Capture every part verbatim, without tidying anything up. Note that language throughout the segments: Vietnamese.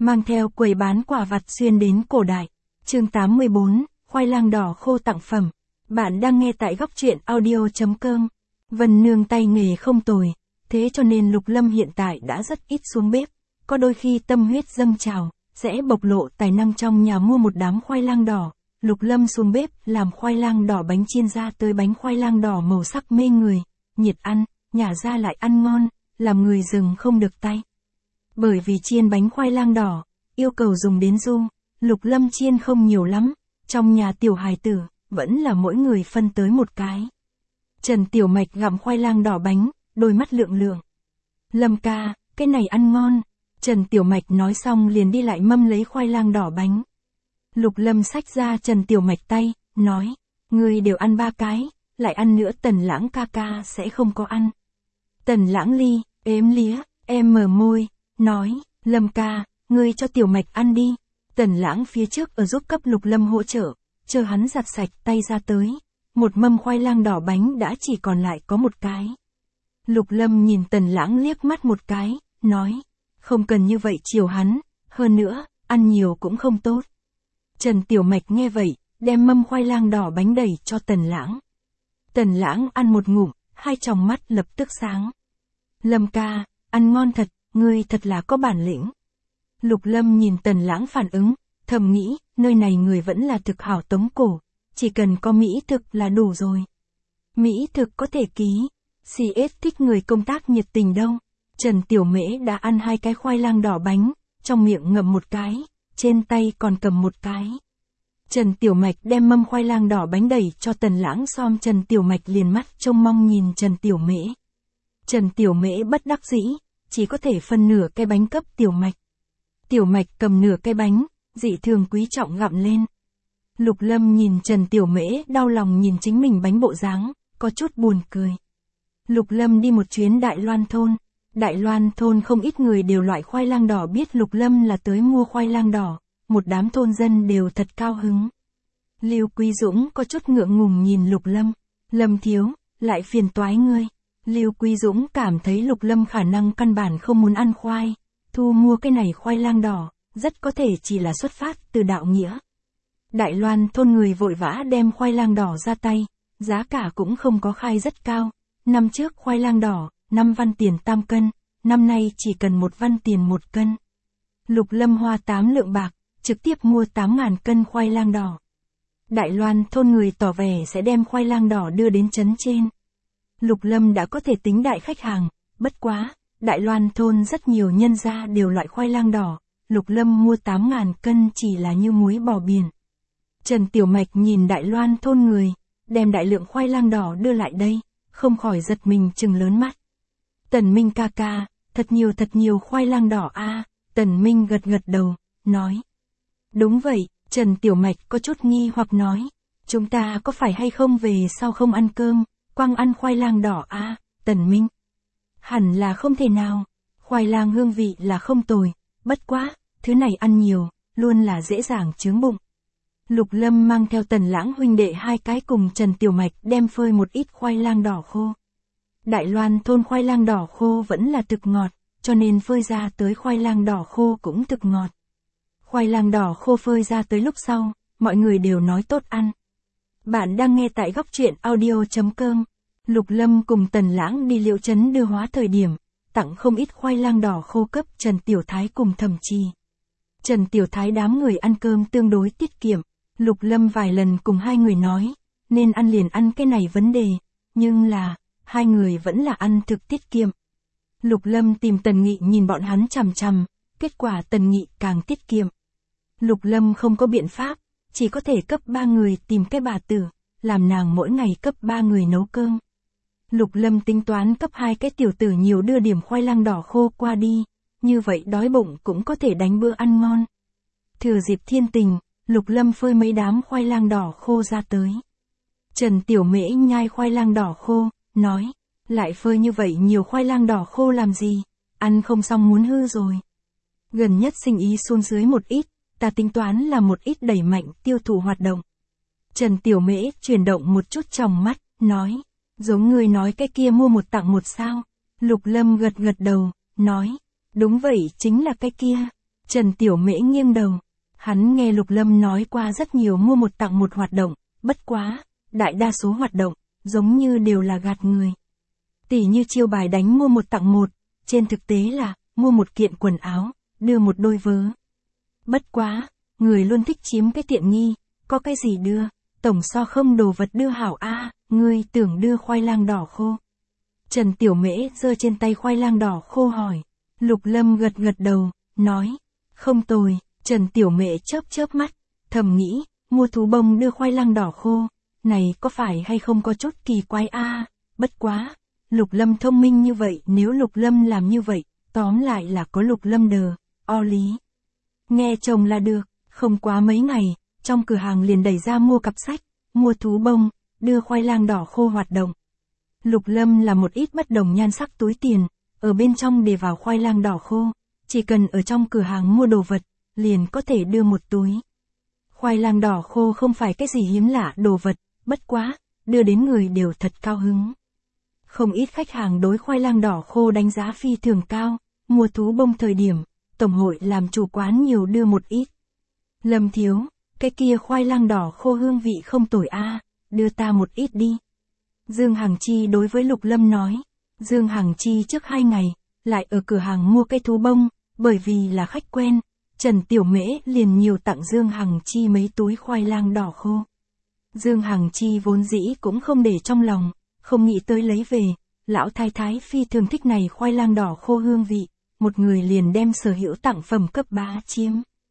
mang theo quầy bán quả vặt xuyên đến cổ đại. Chương tám mươi bốn, khoai lang đỏ khô tặng phẩm. Bạn đang nghe tại góc truyện audio chấm com. Vân Nương tay nghề không tồi, thế cho nên Lục Lâm hiện tại đã rất ít xuống bếp. Có đôi khi tâm huyết dâng trào, sẽ bộc lộ tài năng trong nhà mua một đám khoai lang đỏ. Lục Lâm xuống bếp làm khoai lang đỏ bánh chiên ra tới bánh khoai lang đỏ màu sắc mê người, nhiệt ăn, nhả ra lại ăn ngon, làm người dừng không được tay. Bởi vì chiên bánh khoai lang đỏ, yêu cầu dùng đến ru, Lục Lâm chiên không nhiều lắm, trong nhà tiểu hài tử, vẫn là mỗi người phân tới một cái. Trần Tiểu Mạch gặm khoai lang đỏ bánh, đôi mắt lượng lượng. Lâm ca, cái này ăn ngon. Trần Tiểu Mạch nói xong liền đi lại mâm lấy khoai lang đỏ bánh. Lục Lâm xách ra Trần Tiểu Mạch tay, nói, ngươi đều ăn ba cái, lại ăn nữa Tần Lãng ca ca sẽ không có ăn. Tần Lãng ly, ếm lía, em mở môi, nói, Lâm ca, ngươi cho Tiểu Mạch ăn đi. Tần Lãng phía trước ở giúp cấp Lục Lâm hỗ trợ, chờ hắn giặt sạch tay ra tới. Một mâm khoai lang đỏ bánh đã chỉ còn lại có một cái. Lục Lâm nhìn Tần Lãng liếc mắt một cái, nói, không cần như vậy chiều hắn, hơn nữa, ăn nhiều cũng không tốt. Trần Tiểu Mạch nghe vậy, đem mâm khoai lang đỏ bánh đẩy cho Tần Lãng. Tần Lãng ăn một ngụm, hai tròng mắt lập tức sáng. Lâm ca, ăn ngon thật, ngươi thật là có bản lĩnh. Lục Lâm nhìn Tần Lãng phản ứng, thầm nghĩ, nơi này người vẫn là thực hảo tống cổ, chỉ cần có mỹ thực là đủ rồi. Mỹ thực có thể ký, xê ét thích người công tác nhiệt tình đâu. Trần Tiểu Mễ đã ăn hai cái khoai lang đỏ bánh, trong miệng ngậm một cái, trên tay còn cầm một cái. Trần Tiểu Mạch đem mâm khoai lang đỏ bánh đẩy cho Tần Lãng xong Trần Tiểu Mạch liền mắt trông mong nhìn Trần Tiểu Mễ. Trần Tiểu Mễ bất đắc dĩ, chỉ có thể phân nửa cái bánh cấp Tiểu Mạch. Tiểu Mạch cầm nửa cái bánh, dị thường quý trọng gặm lên. Lục Lâm nhìn Trần Tiểu Mễ đau lòng nhìn chính mình bánh bộ dáng, có chút buồn cười. Lục Lâm đi một chuyến Đại Loan thôn. Đại Loan thôn không ít người đều loại khoai lang đỏ biết Lục Lâm là tới mua khoai lang đỏ, một đám thôn dân đều thật cao hứng. Lưu Quý Dũng có chút ngượng ngùng nhìn Lục Lâm, Lâm thiếu, lại phiền toái ngươi. Lưu Quý Dũng cảm thấy Lục Lâm khả năng căn bản không muốn ăn khoai, thu mua cái này khoai lang đỏ, rất có thể chỉ là xuất phát từ đạo nghĩa. Đại Loan thôn người vội vã đem khoai lang đỏ ra tay, giá cả cũng không có khai rất cao, năm trước khoai lang đỏ, năm văn tiền tam cân, năm nay chỉ cần một văn tiền một cân. Lục Lâm hoa tám lượng bạc, trực tiếp mua tám ngàn cân khoai lang đỏ. Đại Loan thôn người tỏ vẻ sẽ đem khoai lang đỏ đưa đến trấn trên. Lục Lâm đã có thể tính đại khách hàng, bất quá, Đại Loan thôn rất nhiều nhân gia đều loại khoai lang đỏ, Lục Lâm mua tám ngàn cân chỉ là như muối bỏ biển. Trần Tiểu Mạch nhìn Đại Loan thôn người, đem đại lượng khoai lang đỏ đưa lại đây, không khỏi giật mình trừng lớn mắt. Tần Minh ca ca, thật nhiều thật nhiều khoai lang đỏ a. À, Tần Minh gật gật đầu, nói. Đúng vậy, Trần Tiểu Mạch có chút nghi hoặc nói. Chúng ta có phải hay không về sau không ăn cơm, quăng ăn khoai lang đỏ a. À, Tần Minh. Hẳn là không thể nào, khoai lang hương vị là không tồi, bất quá, thứ này ăn nhiều, luôn là dễ dàng chướng bụng. Lục Lâm mang theo Tần Lãng huynh đệ hai cái cùng Trần Tiểu Mạch đem phơi một ít khoai lang đỏ khô. Đại Loan thôn khoai lang đỏ khô vẫn là thực ngọt, cho nên phơi ra tới khoai lang đỏ khô cũng thực ngọt. Khoai lang đỏ khô phơi ra tới lúc sau, mọi người đều nói tốt ăn. Bạn đang nghe tại góc truyện audio chấm com. Lục Lâm cùng Tần Lãng đi Liễu trấn đưa hóa thời điểm, tặng không ít khoai lang đỏ khô cấp Trần Tiểu Thái cùng Thẩm Trì. Trần Tiểu Thái đám người ăn cơm tương đối tiết kiệm, Lục Lâm vài lần cùng hai người nói, nên ăn liền ăn cái này vấn đề, nhưng là, hai người vẫn là ăn thực tiết kiệm. Lục Lâm tìm Tần Nghị nhìn bọn hắn chằm chằm, kết quả Tần Nghị càng tiết kiệm. Lục Lâm không có biện pháp, chỉ có thể cấp ba người tìm cái bà tử, làm nàng mỗi ngày cấp ba người nấu cơm. Lục Lâm tính toán cấp hai cái tiểu tử nhiều đưa điểm khoai lang đỏ khô qua đi, như vậy đói bụng cũng có thể đánh bữa ăn ngon. Thừa dịp thiên tình, Lục Lâm phơi mấy đám khoai lang đỏ khô ra tới. Trần Tiểu Mễ nhai khoai lang đỏ khô, nói, lại phơi như vậy nhiều khoai lang đỏ khô làm gì, ăn không xong muốn hư rồi. Gần nhất sinh ý xuống dưới một ít, ta tính toán là một ít đẩy mạnh tiêu thụ hoạt động. Trần Tiểu Mễ chuyển động một chút trong mắt, nói, giống người nói cái kia mua một tặng một sao. Lục Lâm gật gật đầu, nói, đúng vậy chính là cái kia. Trần Tiểu Mễ nghiêng đầu. Hắn nghe Lục Lâm nói qua rất nhiều mua một tặng một hoạt động, bất quá, đại đa số hoạt động, giống như đều là gạt người. Tỉ như chiêu bài đánh mua một tặng một, trên thực tế là, mua một kiện quần áo, đưa một đôi vớ. Bất quá, người luôn thích chiếm cái tiện nghi, có cái gì đưa, tổng so không đồ vật đưa hảo a, à, ngươi tưởng đưa khoai lang đỏ khô. Trần Tiểu Mễ giơ trên tay khoai lang đỏ khô hỏi. Lục Lâm gật gật đầu, nói, không tồi. Trần Tiểu Mễ chớp chớp mắt, thầm nghĩ, mua thú bông đưa khoai lang đỏ khô, này có phải hay không có chút kỳ quái a, à, bất quá, Lục Lâm thông minh như vậy, nếu Lục Lâm làm như vậy, tóm lại là có Lục Lâm đờ, o lý. Nghe chồng là được, không quá mấy ngày, trong cửa hàng liền đẩy ra mua cặp sách, mua thú bông, đưa khoai lang đỏ khô hoạt động. Lục Lâm là một ít bất đồng nhan sắc túi tiền, ở bên trong để vào khoai lang đỏ khô, chỉ cần ở trong cửa hàng mua đồ vật, liền có thể đưa một túi. Khoai lang đỏ khô không phải cái gì hiếm lạ đồ vật, bất quá, đưa đến người đều thật cao hứng. Không ít khách hàng đối khoai lang đỏ khô đánh giá phi thường cao, mua thú bông thời điểm, tổng hội làm chủ quán nhiều đưa một ít. Lâm thiếu, cái kia khoai lang đỏ khô hương vị không tồi a, à, đưa ta một ít đi. Dương Hằng Chi đối với Lục Lâm nói, Dương Hằng Chi trước hai ngày, lại ở cửa hàng mua cây thú bông, bởi vì là khách quen, Trần Tiểu Mễ liền nhiều tặng Dương Hằng Chi mấy túi khoai lang đỏ khô. Dương Hằng Chi vốn dĩ cũng không để trong lòng, không nghĩ tới lấy về, lão thái thái phi thường thích này khoai lang đỏ khô hương vị, một người liền đem sở hữu tặng phẩm cấp bá chiếm.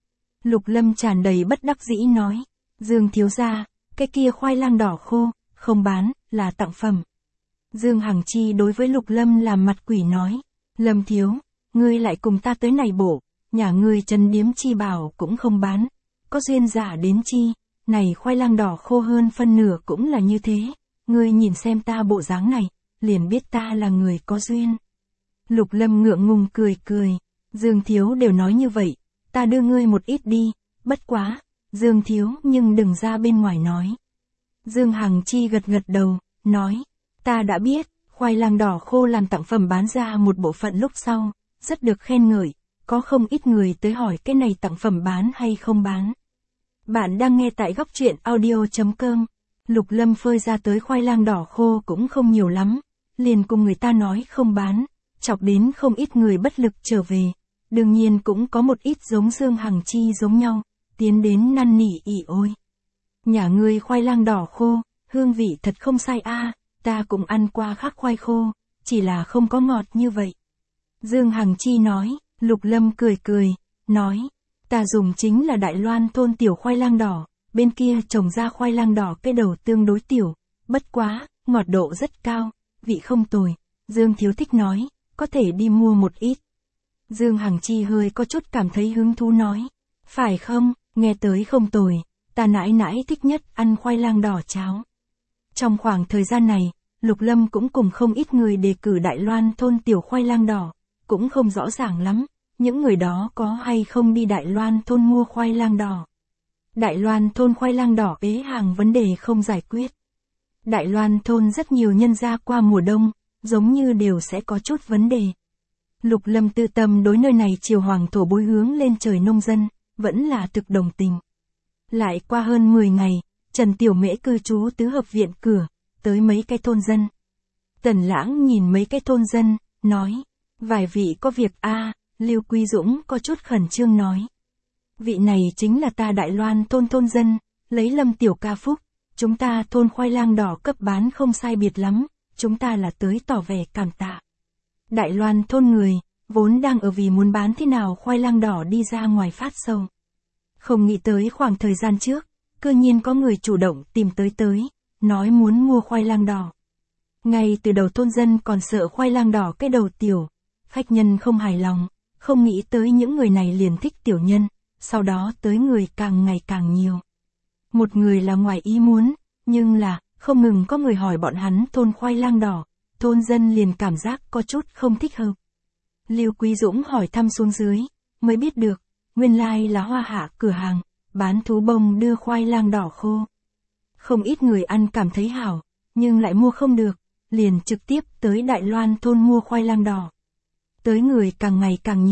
Lục Lâm tràn đầy bất đắc dĩ nói, Dương thiếu gia, cái kia khoai lang đỏ khô, không bán, là tặng phẩm. Dương Hằng Chi đối với Lục Lâm làm mặt quỷ nói, Lâm thiếu, ngươi lại cùng ta tới này bổ, nhà ngươi Trần Điếm Chi bảo cũng không bán, có duyên giả đến chi, này khoai lang đỏ khô hơn phân nửa cũng là như thế, ngươi nhìn xem ta bộ dáng này, liền biết ta là người có duyên. Lục Lâm ngượng ngùng cười cười, Dương thiếu đều nói như vậy, ta đưa ngươi một ít đi, bất quá, Dương thiếu nhưng đừng ra bên ngoài nói. Dương Hằng Chi gật gật đầu, nói, ta đã biết, khoai lang đỏ khô làm tặng phẩm bán ra một bộ phận lúc sau, rất được khen ngợi, có không ít người tới hỏi cái này tặng phẩm bán hay không bán. Bạn đang nghe tại góc truyện audio chấm com. Lục Lâm phơi ra tới khoai lang đỏ khô cũng không nhiều lắm, liền cùng người ta nói không bán, chọc đến không ít người bất lực trở về. Đương nhiên cũng có một ít giống Dương Hằng Chi giống nhau, tiến đến năn nỉ ỉ ôi. Nhà ngươi khoai lang đỏ khô, hương vị thật không sai a, à, ta cũng ăn qua khác khoai khô, chỉ là không có ngọt như vậy. Dương Hằng Chi nói, Lục Lâm cười cười, nói, ta dùng chính là Đại Loan thôn tiểu khoai lang đỏ, bên kia trồng ra khoai lang đỏ cái đầu tương đối tiểu, bất quá, ngọt độ rất cao, vị không tồi. Dương thiếu thích nói, có thể đi mua một ít. Dương Hằng Chi hơi có chút cảm thấy hứng thú nói, phải không, nghe tới không tồi, ta nãi nãi thích nhất ăn khoai lang đỏ cháo. Trong khoảng thời gian này, Lục Lâm cũng cùng không ít người đề cử Đại Loan thôn tiểu khoai lang đỏ, cũng không rõ ràng lắm, những người đó có hay không đi Đại Loan thôn mua khoai lang đỏ. Đại Loan thôn khoai lang đỏ ế hàng vấn đề không giải quyết. Đại Loan thôn rất nhiều nhân gia qua mùa đông, giống như đều sẽ có chút vấn đề. Lục Lâm tự tâm đối nơi này triều hoàng thổ bối hướng lên trời nông dân, vẫn là thực đồng tình. Lại qua hơn mười ngày, Trần Tiểu Mễ cư trú tứ hợp viện cửa, tới mấy cái thôn dân. Tần Lãng nhìn mấy cái thôn dân, nói, vài vị có việc a, à, Lưu Quý Dũng có chút khẩn trương nói. Vị này chính là ta Đại Loan thôn thôn dân, lấy Lâm tiểu ca phúc, chúng ta thôn khoai lang đỏ cấp bán không sai biệt lắm, chúng ta là tới tỏ vẻ cảm tạ. Đại Loan thôn người, vốn đang ở vì muốn bán thế nào khoai lang đỏ đi ra ngoài phát sầu. Không nghĩ tới khoảng thời gian trước, cơ nhiên có người chủ động tìm tới tới, nói muốn mua khoai lang đỏ. Ngay từ đầu thôn dân còn sợ khoai lang đỏ cái đầu tiểu, khách nhân không hài lòng, không nghĩ tới những người này liền thích tiểu nhân, sau đó tới người càng ngày càng nhiều. Một người là ngoài ý muốn, nhưng là, không ngừng có người hỏi bọn hắn thôn khoai lang đỏ, thôn dân liền cảm giác có chút không thích hợp. Lưu Quý Dũng hỏi thăm xuống dưới, mới biết được, nguyên lai là Hoa Hạ cửa hàng, bán thú bông đưa khoai lang đỏ khô. Không ít người ăn cảm thấy hảo, nhưng lại mua không được, liền trực tiếp tới Đại Loan thôn mua khoai lang đỏ. Tới người càng ngày càng nhiều,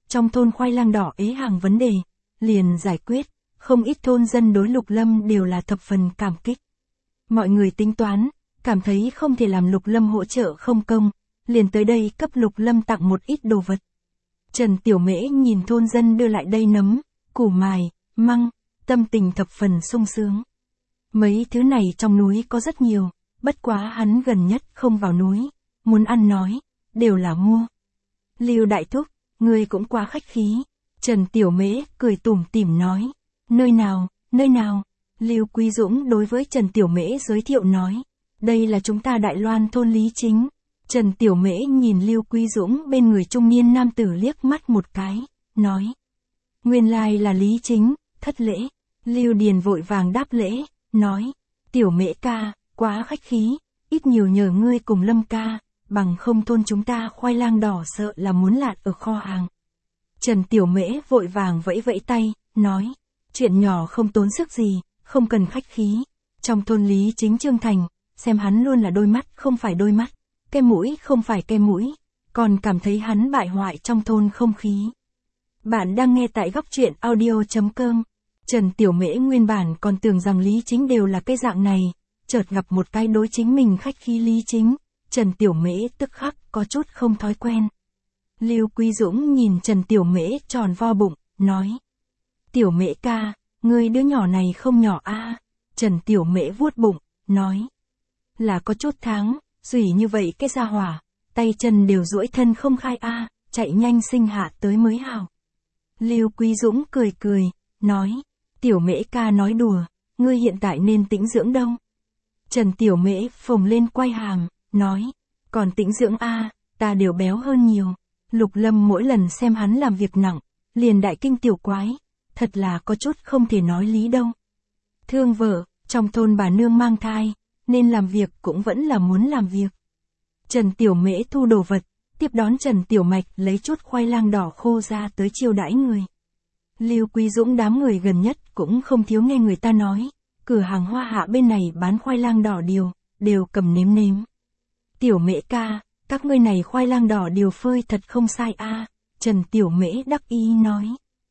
trong thôn khoai lang đỏ ế hàng vấn đề, liền giải quyết, không ít thôn dân đối Lục Lâm đều là thập phần cảm kích. Mọi người tính toán, cảm thấy không thể làm Lục Lâm hỗ trợ không công, liền tới đây cấp Lục Lâm tặng một ít đồ vật. Trần Tiểu Mễ nhìn thôn dân đưa lại đây nấm, củ mài, măng, tâm tình thập phần sung sướng. Mấy thứ này trong núi có rất nhiều, bất quá hắn gần nhất không vào núi, muốn ăn nói, đều là mua. Lưu Đại Thúc, ngươi cũng quá khách khí. Trần Tiểu Mễ cười tủm tỉm nói. Nơi nào, nơi nào? Lưu Quý Dũng đối với Trần Tiểu Mễ giới thiệu nói. Đây là chúng ta Đại Loan thôn Lý Chính. Trần Tiểu Mễ nhìn Lưu Quý Dũng bên người trung niên nam tử liếc mắt một cái, nói. Nguyên lai là Lý Chính, thất lễ. Lưu Điền vội vàng đáp lễ, nói. Tiểu Mễ ca, quá khách khí, ít nhiều nhờ ngươi cùng Lâm ca, bằng không thôn chúng ta khoai lang đỏ sợ là muốn lạt ở kho hàng. Trần Tiểu Mễ vội vàng vẫy vẫy tay, nói. Chuyện nhỏ không tốn sức gì, không cần khách khí. Trong thôn Lý Chính Trương Thành, xem hắn luôn là đôi mắt không phải đôi mắt, cái mũi không phải cái mũi, còn cảm thấy hắn bại hoại trong thôn không khí. Bạn đang nghe tại góc truyện audio.com. Trần Tiểu Mễ nguyên bản còn tưởng rằng Lý Chính đều là cái dạng này, chợt gặp một cái đối chính mình khách khí Lý Chính, Trần Tiểu Mễ tức khắc có chút không thói quen. Lưu Quý Dũng nhìn Trần Tiểu Mễ tròn vo bụng, nói. Tiểu Mễ ca, ngươi đứa nhỏ này không nhỏ a. À? Trần Tiểu Mễ vuốt bụng, nói. Là có chút tháng, dùy như vậy cái gia hỏa, tay chân đều duỗi thân không khai a, à, chạy nhanh sinh hạ tới mới hào. Lưu Quý Dũng cười cười, nói. Tiểu Mễ ca nói đùa, ngươi hiện tại nên tĩnh dưỡng đâu. Trần Tiểu Mễ phồng lên quay hàm, nói. Còn tĩnh dưỡng a, à, ta đều béo hơn nhiều. Lục Lâm mỗi lần xem hắn làm việc nặng, liền đại kinh tiểu quái, thật là có chút không thể nói lý đâu. Thương vợ, trong thôn bà nương mang thai, nên làm việc cũng vẫn là muốn làm việc. Trần Tiểu Mễ thu đồ vật, tiếp đón Trần Tiểu Mạch lấy chút khoai lang đỏ khô ra tới chiêu đãi người. Lưu Quý Dũng đám người gần nhất cũng không thiếu nghe người ta nói, cửa hàng Hoa Hạ bên này bán khoai lang đỏ điều, đều cầm nếm nếm. Tiểu Mễ ca, các ngươi này khoai lang đỏ điều phơi thật không sai a. À, Trần Tiểu Mễ đắc ý nói.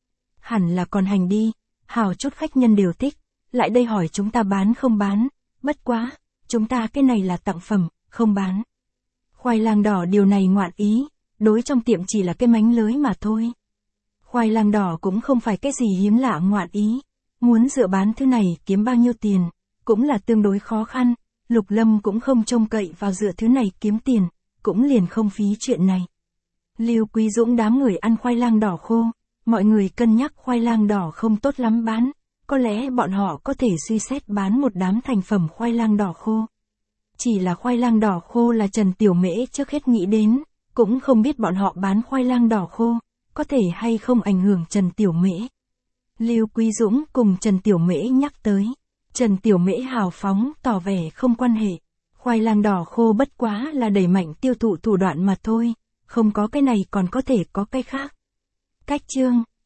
Hẳn là còn hành đi, hào chút khách nhân đều thích, lại đây hỏi chúng ta bán không bán, bất quá, chúng ta cái này là tặng phẩm, không bán. Khoai lang đỏ điều này ngoạn ý, đối trong tiệm chỉ là cái mánh lưới mà thôi. Khoai lang đỏ cũng không phải cái gì hiếm lạ ngoạn ý, muốn dựa bán thứ này kiếm bao nhiêu tiền, cũng là tương đối khó khăn, Lục Lâm cũng không trông cậy vào dựa thứ này kiếm tiền, cũng liền không phí chuyện này. Lưu Quý Dũng đám người ăn khoai lang đỏ khô, mọi người cân nhắc khoai lang đỏ không tốt lắm bán, có lẽ bọn họ có thể suy xét bán một đám thành phẩm khoai lang đỏ khô. Chỉ là khoai lang đỏ khô là Trần Tiểu Mễ trước hết nghĩ đến, cũng không biết bọn họ bán khoai lang đỏ khô, có thể hay không ảnh hưởng Trần Tiểu Mễ. Lưu Quý Dũng cùng Trần Tiểu Mễ nhắc tới, Trần Tiểu Mễ hào phóng tỏ vẻ không quan hệ, khoai lang đỏ khô bất quá là đẩy mạnh tiêu thụ thủ đoạn mà thôi, không có cái này còn có thể có cái khác. Cách chương